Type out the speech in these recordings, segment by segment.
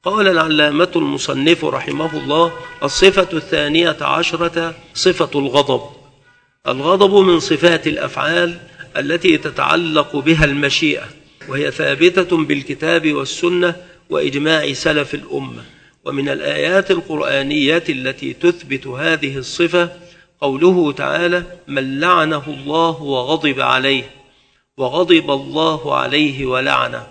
قال العلامة المصنف رحمه الله: الصفة 12 صفة الغضب. الغضب من صفات الأفعال التي تتعلق بها المشيئة، وهي ثابتة بالكتاب والسنة وإجماع سلف الأمة. ومن الآيات القرآنية التي تثبت هذه الصفة قوله تعالى: من لعنه الله وغضب عليه، وغضب الله عليه ولعنه،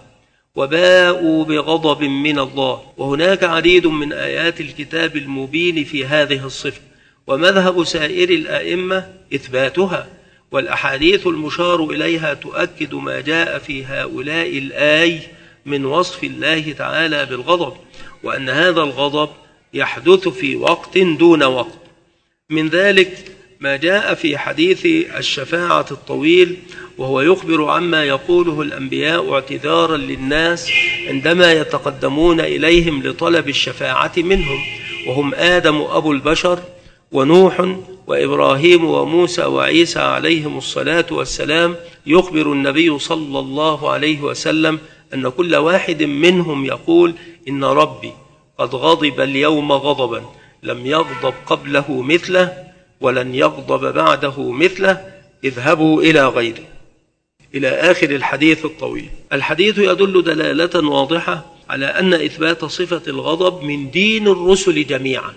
وباءوا بغضب من الله. وهناك عديد من آيات الكتاب المبين في هذه الصفة، ومذهب سائر الأئمة إثباتها، والأحاديث المشار إليها تؤكد ما جاء في هؤلاء الآي من وصف الله تعالى بالغضب، وأن هذا الغضب يحدث في وقت دون وقت. من ذلك ما جاء في حديث الشفاعة الطويل، وهو يخبر عما يقوله الأنبياء اعتذارا للناس عندما يتقدمون إليهم لطلب الشفاعة منهم، وهم آدم أبو البشر، ونوح، وإبراهيم، وموسى، وعيسى عليهم الصلاة والسلام. يخبر النبي صلى الله عليه وسلم أن كل واحد منهم يقول: إن ربي قد غضب اليوم غضبا لم يغضب قبله مثله ولن يغضب بعده مثله، اذهبوا إلى غيره، إلى آخر الحديث الطويل. الحديث يدل دلالة واضحة على أن إثبات صفة الغضب من دين الرسل جميعا،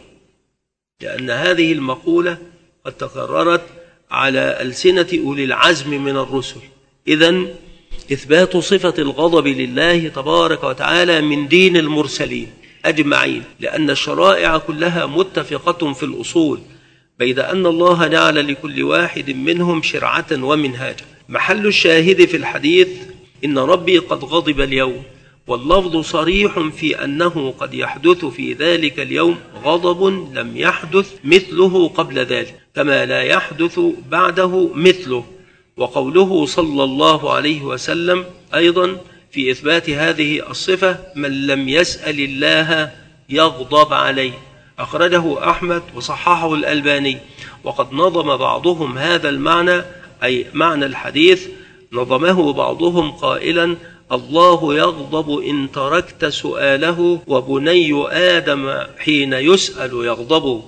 لأن هذه المقولة قد تكررت على ألسنة أولي العزم من الرسل. إذن إثبات صفة الغضب لله تبارك وتعالى من دين المرسلين أجمعين، لأن الشرائع كلها متفقة في الأصول، بيد أن الله جعل لكل واحد منهم شرعة ومنهاجا. محل الشاهد في الحديث: إن ربي قد غضب اليوم، واللفظ صريح في أنه قد يحدث في ذلك اليوم غضب لم يحدث مثله قبل ذلك، كما لا يحدث بعده مثله. وقوله صلى الله عليه وسلم أيضا في إثبات هذه الصفة: من لم يسأل الله يغضب عليه، أخرجه أحمد وصححه الألباني. وقد نظم بعضهم هذا المعنى، أي معنى الحديث، نظمه بعضهم قائلا: الله يغضب إن تركت سؤاله، وبني آدم حين يسأل يغضب.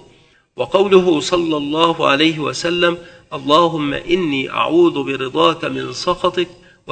وقوله صلى الله عليه وسلم: اللهم إني أعوذ برضاك من سخطك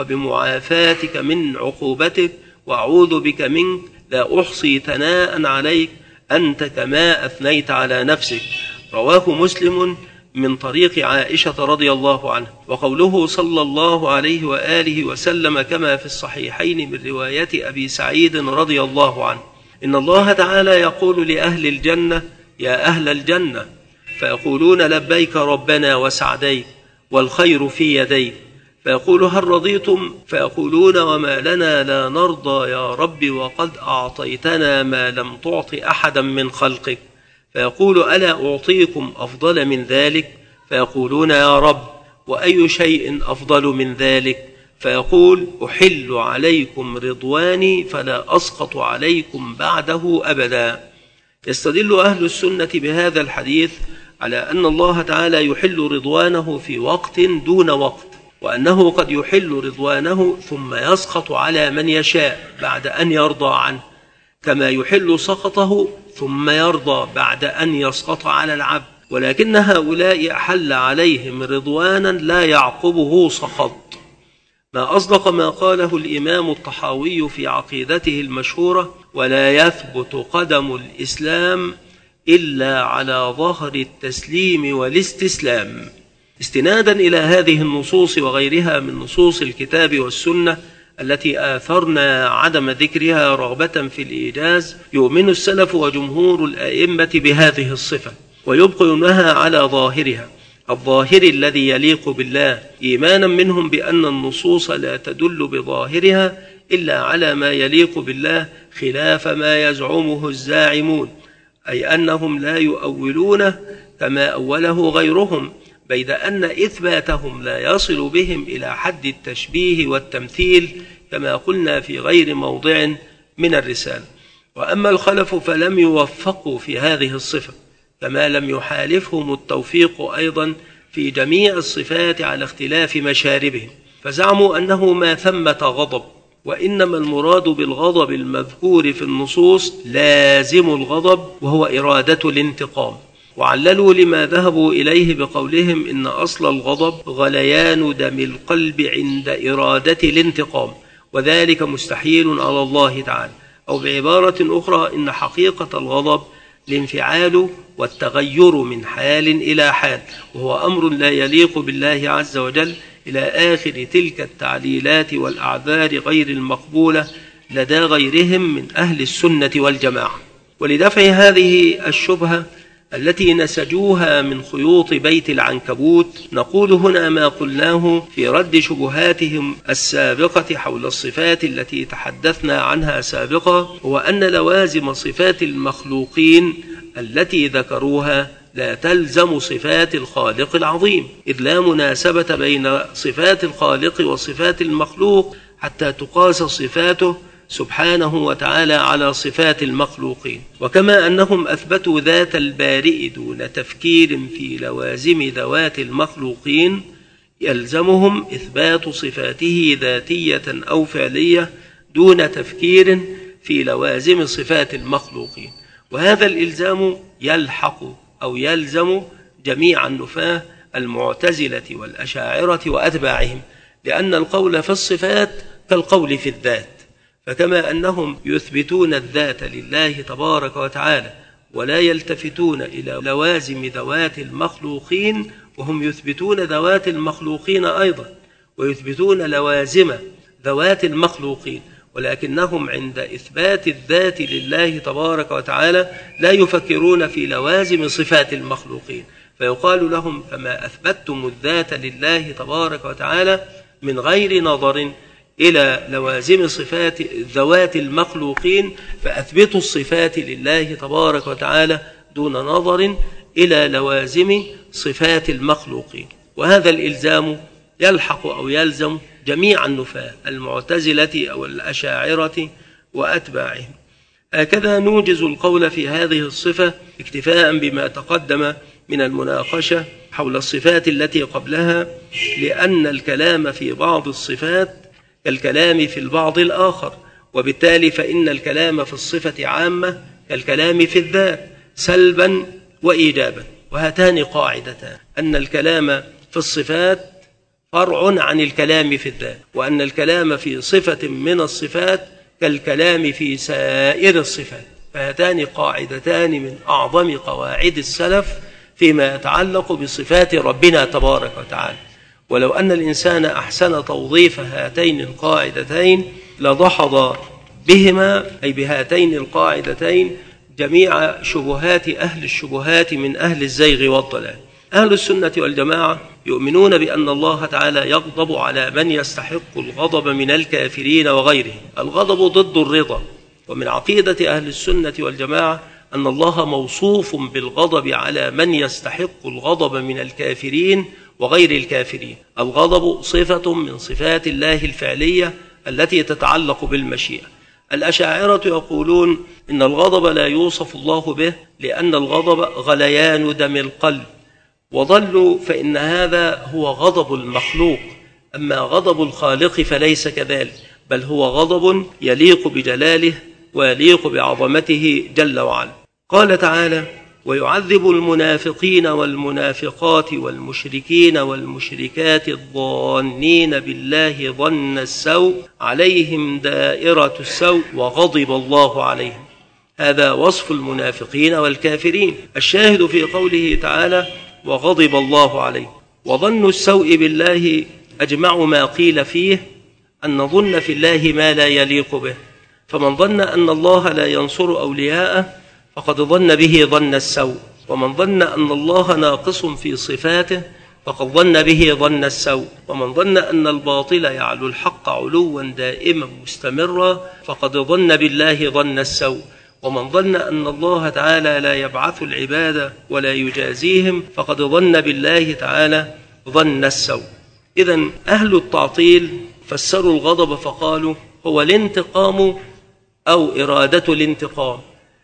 وبمعافاتك من عقوبتك، وأعوذ بك منك لا أحصي ثناء عليك أنت كما أثنيت على نفسك. رواه مسلم من طريق عائشة رضي الله عنها. وقوله صلى الله عليه وآله وسلم كما في الصحيحين من رواية أبي سعيد رضي الله عنه: إن الله تعالى يقول لأهل الجنة: يا أهل الجنة، فيقولون لبيك ربنا وسعديك والخير في يديك، فيقول: هل رضيتم؟ فيقولون: وما لنا لا نرضى يا رب وقد أعطيتنا ما لم تعط أحدا من خلقك. فيقول: ألا أعطيكم أفضل من ذلك؟ فيقولون: يا رب، وأي شيء أفضل من ذلك؟ فيقول: أحل عليكم رضواني فلا أسقط عليكم بعده أبدا. يستدل أهل السنة بهذا الحديث على أن الله تعالى يحل رضوانه في وقت دون وقت، وأنه قد يحل رضوانه ثم يسخط على من يشاء بعد أن يرضى عنه، كما يحل سخطه ثم يرضى بعد أن يسخط على العبد. ولكن هؤلاء أحل عليهم رضوانا لا يعقبه سخط، ما أصدق ما قاله الإمام الطحاوي في عقيدته المشهورة: ولا يثبت قدم الإسلام إلا على ظهر التسليم والاستسلام. استنادا إلى هذه النصوص وغيرها من نصوص الكتاب والسنة التي آثرنا عدم ذكرها رغبة في الإيجاز، يؤمن السلف وجمهور الأئمة بهذه الصفة، ويبقونها على ظاهرها، الظاهر الذي يليق بالله، إيمانا منهم بأن النصوص لا تدل بظاهرها إلا على ما يليق بالله، خلاف ما يزعمه الزاعمون، أي أنهم لا يؤولونه كما أوله غيرهم، بيد أن إثباتهم لا يصل بهم إلى حد التشبيه والتمثيل، كما قلنا في غير موضع من الرسالة. وأما الخلف فلم يوفقوا في هذه الصفة، كما لم يحالفهم التوفيق أيضا في جميع الصفات على اختلاف مشاربهم، فزعموا أنه ما ثمة غضب وإنما المراد بالغضب المذكور في النصوص لازم الغضب وهو إرادة الانتقام. وعللوا لما ذهبوا إليه بقولهم إن أصل الغضب غليان دم القلب عند إرادة الانتقام، وذلك مستحيل على الله تعالى. أو بعبارة أخرى إن حقيقة الغضب الانفعال والتغير من حال إلى حال، وهو أمر لا يليق بالله عز وجل، إلى آخر تلك التعليلات والأعذار غير المقبولة لدى غيرهم من أهل السنة والجماعة. ولدفع هذه الشبهة التي نسجوها من خيوط بيت العنكبوت، نقول هنا ما قلناه في رد شبهاتهم السابقة حول الصفات التي تحدثنا عنها سابقا، هو أن لوازم صفات المخلوقين التي ذكروها لا تلزم صفات الخالق العظيم، إذ لا مناسبة بين صفات الخالق وصفات المخلوق حتى تقاس صفاته سبحانه وتعالى على صفات المخلوقين. وكما أنهم أثبتوا ذات البارئ دون تفكير في لوازم ذوات المخلوقين، يلزمهم إثبات صفاته ذاتية أو فعلية دون تفكير في لوازم صفات المخلوقين. وهذا الإلزام يلحق أو يلزم جميع النفاة المعتزلة والأشاعرة وأتباعهم، لأن القول في الصفات كالقول في الذات. فكما أنهم يثبتون الذات لله تبارك وتعالى ولا يلتفتون إلى لوازم ذوات المخلوقين، وهم يثبتون ذوات المخلوقين أيضا ويثبتون لوازم ذوات المخلوقين، ولكنهم عند إثبات الذات لله تبارك وتعالى لا يفكرون في لوازم صفات المخلوقين، فيقال لهم فما أثبتتم الذات لله تبارك وتعالى من غير نظر إلى لوازم صفات ذوات المخلوقين، فأثبتوا الصفات لله تبارك وتعالى دون نظر إلى لوازم صفات المخلوقين. وهذا الإلزام يلحق أو يلزم جميع النفاة المعتزلة أو الأشاعرة وأتباعهم. هكذا نوجز القول في هذه الصفة اكتفاء بما تقدم من المناقشة حول الصفات التي قبلها، لأن الكلام في بعض الصفات كالكلام في البعض الآخر، وبالتالي فإن الكلام في الصفة عامة كالكلام في الذات سلبا وإيجابا. وهاتان قاعدتان: أن الكلام في الصفات فرع عن الكلام في الذات، وأن الكلام في صفة من الصفات كالكلام في سائر الصفات. فهاتان قاعدتان من أعظم قواعد السلف فيما يتعلق بصفات ربنا تبارك وتعالى. ولو أن الإنسان أحسن توظيف هاتين القاعدتين لدحض بهما، أي بهاتين القاعدتين، جميع شبهات أهل الشبهات من أهل الزيغ والضلال. أهل السنة والجماعة يؤمنون بأن الله تعالى يغضب على من يستحق الغضب من الكافرين وغيرهم. الغضب ضد الرضا، ومن عقيدة أهل السنة والجماعة أن الله موصوف بالغضب على من يستحق الغضب من الكافرين وغير الكافرين. الغضب صفة من صفات الله الفعلية التي تتعلق بالمشيئة. الأشاعرة يقولون إن الغضب لا يوصف الله به لأن الغضب غليان دم القلب، وظلوا فإن هذا هو غضب المخلوق، أما غضب الخالق فليس كذلك، بل هو غضب يليق بجلاله ويليق بعظمته جل وعلا. قال تعالى: ويعذب المنافقين والمنافقات والمشركين والمشركات الظانين بالله ظن السوء عليهم دائرة السوء وغضب الله عليهم. هذا وصف المنافقين والكافرين. الشاهد في قوله تعالى: وغضب الله عليه. وظن السوء بالله أجمع ما قيل فيه أن نظن في الله ما لا يليق به، فمن ظن أن الله لا ينصر أولياءه فقد ظن به ظن السوء، ومن ظن أن الله ناقص في صفاته فقد ظن به ظن السوء، ومن ظن أن الباطل يعلو الحق علوا دائما مستمرا فقد ظن بالله ظن السوء، ومن ظن أن الله تعالى لا يبعث العباد ولا يجازيهم فقد ظن بالله تعالى ظن السوء. إذن أهل التعطيل فسروا الغضب فقالوا هو الانتقام أو إرادة الانتقام،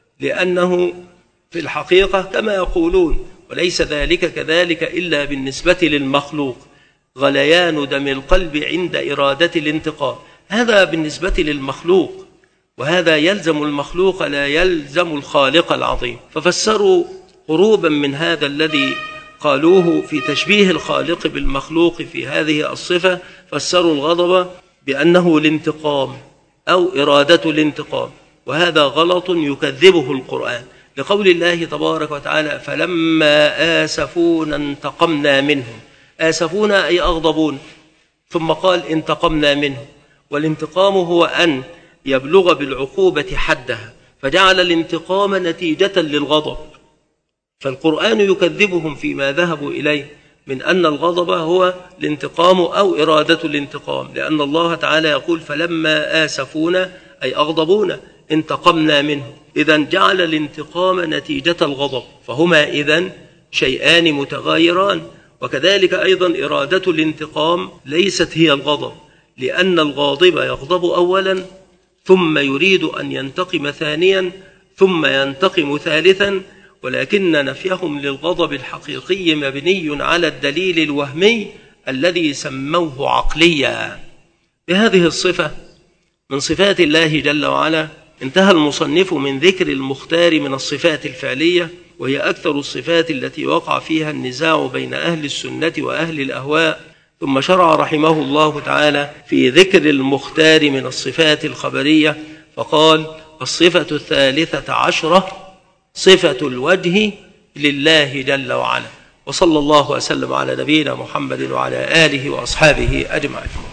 لأنه في الحقيقة كما يقولون، وليس ذلك كذلك إلا بالنسبة للمخلوق، غليان دم القلب عند إرادة الانتقام. هذا بالنسبة للمخلوق، وهذا يلزم المخلوق لا يلزم الخالق العظيم. ففسروا قروبا من هذا الذي قالوه في تشبيه الخالق بالمخلوق في هذه الصفة، فسروا الغضب بأنه الانتقام أو إرادة الانتقام، وهذا غلط يكذبه القرآن، لقول الله تبارك وتعالى فلما آسفونا انتقمنا منهم. آسفونا أي أغضبون، ثم قال انتقمنا منهم، والانتقام هو أن يبلغ بالعقوبة حدها، فجعل الانتقام نتيجة للغضب. فالقرآن يكذبهم فيما ذهبوا إليه من أن الغضب هو الانتقام أو إرادة الانتقام، لأن الله تعالى يقول فلما آسفونا أي أغضبونا انتقمنا منهم، إذن جعل الانتقام نتيجة الغضب، فهما إذن شيئان متغايران. وكذلك أيضا إرادة الانتقام ليست هي الغضب، لأن الغاضب يغضب أولا ثم يريد أن ينتقم ثانيا ثم ينتقم ثالثا، ولكن نفيهم للغضب الحقيقي مبني على الدليل الوهمي الذي سموه عقليا. بهذه الصفة من صفات الله جل وعلا انتهى المصنف من ذكر المختار من الصفات الفعلية، وهي أكثر الصفات التي وقع فيها النزاع بين أهل السنة وأهل الأهواء. ثم شرع رحمه الله تعالى في ذكر المختار من الصفات الخبرية، فقال الصفة 13 صفة الوجه لله جل وعلا. وصلى الله وسلم على نبينا محمد وعلى آله وأصحابه أجمعين.